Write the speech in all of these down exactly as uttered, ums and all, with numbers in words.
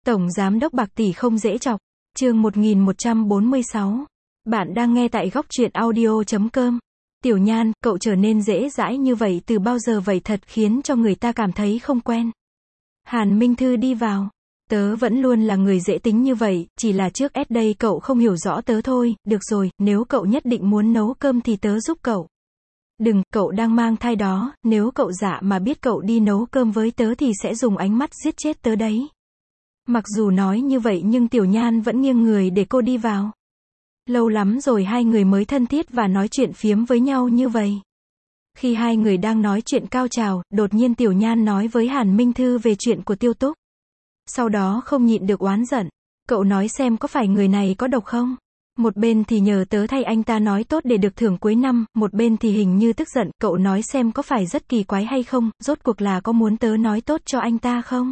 Tổng Giám đốc bạc tỷ không dễ chọc. Chương một nghìn một trăm bốn mươi sáu. Bạn đang nghe tại góc truyện audio chấm com. Tiểu Nhan, cậu trở nên dễ dãi như vậy từ bao giờ vậy, thật khiến cho người ta cảm thấy không quen. Hàn Minh Thư đi vào. Tớ vẫn luôn là người dễ tính như vậy, chỉ là trước S đây cậu không hiểu rõ tớ thôi. Được rồi, nếu cậu nhất định muốn nấu cơm thì tớ giúp cậu. Đừng, cậu đang mang thai đó, nếu cậu dạ mà biết cậu đi nấu cơm với tớ thì sẽ dùng ánh mắt giết chết tớ đấy. Mặc dù nói như vậy nhưng Tiểu Nhan vẫn nghiêng người để cô đi vào. Lâu lắm rồi hai người mới thân thiết và nói chuyện phiếm với nhau như vậy. Khi hai người đang nói chuyện cao trào, đột nhiên Tiểu Nhan nói với Hàn Minh Thư về chuyện của Tiêu Túc. Sau đó không nhịn được oán giận. Cậu nói xem có phải người này có độc không? Một bên thì nhờ tớ thay anh ta nói tốt để được thưởng cuối năm, một bên thì hình như tức giận, cậu nói xem có phải rất kỳ quái hay không, rốt cuộc là có muốn tớ nói tốt cho anh ta không?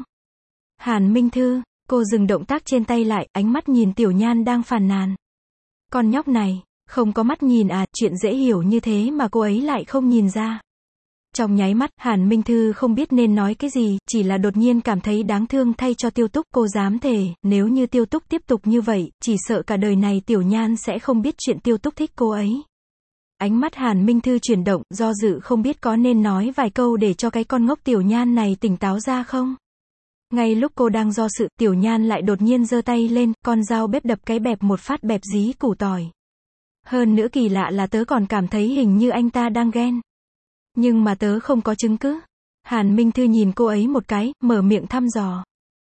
Hàn Minh Thư, cô dừng động tác trên tay lại, ánh mắt nhìn Tiểu Nhan đang phàn nàn. Con nhóc này, không có mắt nhìn à, chuyện dễ hiểu như thế mà cô ấy lại không nhìn ra. Trong nháy mắt, Hàn Minh Thư không biết nên nói cái gì, chỉ là đột nhiên cảm thấy đáng thương thay cho Tiêu Túc. Cô dám thề, nếu như Tiêu Túc tiếp tục như vậy, chỉ sợ cả đời này Tiểu Nhan sẽ không biết chuyện Tiêu Túc thích cô ấy. Ánh mắt Hàn Minh Thư chuyển động, do dự không biết có nên nói vài câu để cho cái con ngốc Tiểu Nhan này tỉnh táo ra không. Ngay lúc cô đang do sự, Tiểu Nhan lại đột nhiên giơ tay lên, con dao bếp đập cái bẹp một phát bẹp dí củ tỏi. Hơn nữa kỳ lạ là tớ còn cảm thấy hình như anh ta đang ghen. Nhưng mà tớ không có chứng cứ. Hàn Minh Thư nhìn cô ấy một cái, mở miệng thăm dò.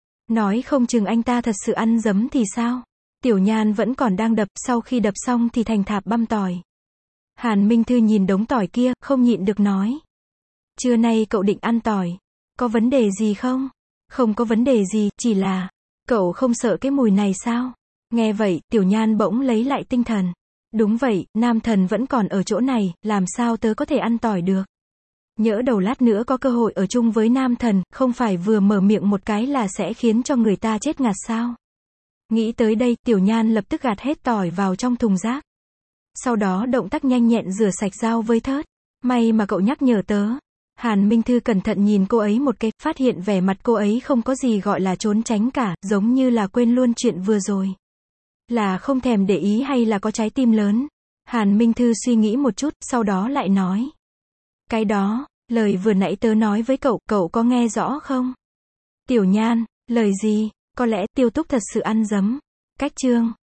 Nói không chừng anh ta thật sự ăn dấm thì sao? Tiểu Nhan vẫn còn đang đập, sau khi đập xong thì thành thạp băm tỏi. Hàn Minh Thư nhìn đống tỏi kia, không nhịn được nói. Trưa nay cậu định ăn tỏi. Có vấn đề gì không? Không có vấn đề gì, chỉ là, cậu không sợ cái mùi này sao? Nghe vậy, Tiểu Nhan bỗng lấy lại tinh thần. Đúng vậy, nam thần vẫn còn ở chỗ này, làm sao tớ có thể ăn tỏi được? Nhỡ đầu lát nữa có cơ hội ở chung với nam thần, không phải vừa mở miệng một cái là sẽ khiến cho người ta chết ngạt sao? Nghĩ tới đây, Tiểu Nhan lập tức gạt hết tỏi vào trong thùng rác. Sau đó động tác nhanh nhẹn rửa sạch dao với thớt. May mà cậu nhắc nhở tớ. Hàn Minh Thư cẩn thận nhìn cô ấy một cái, phát hiện vẻ mặt cô ấy không có gì gọi là trốn tránh cả, giống như là quên luôn chuyện vừa rồi. Là không thèm để ý hay là có trái tim lớn? Hàn Minh Thư suy nghĩ một chút, sau đó lại nói. Cái đó, lời vừa nãy tớ nói với cậu, cậu có nghe rõ không? Tiểu Nhan, lời gì? Có lẽ Tiêu Túc thật sự ăn dấm. Cách chương.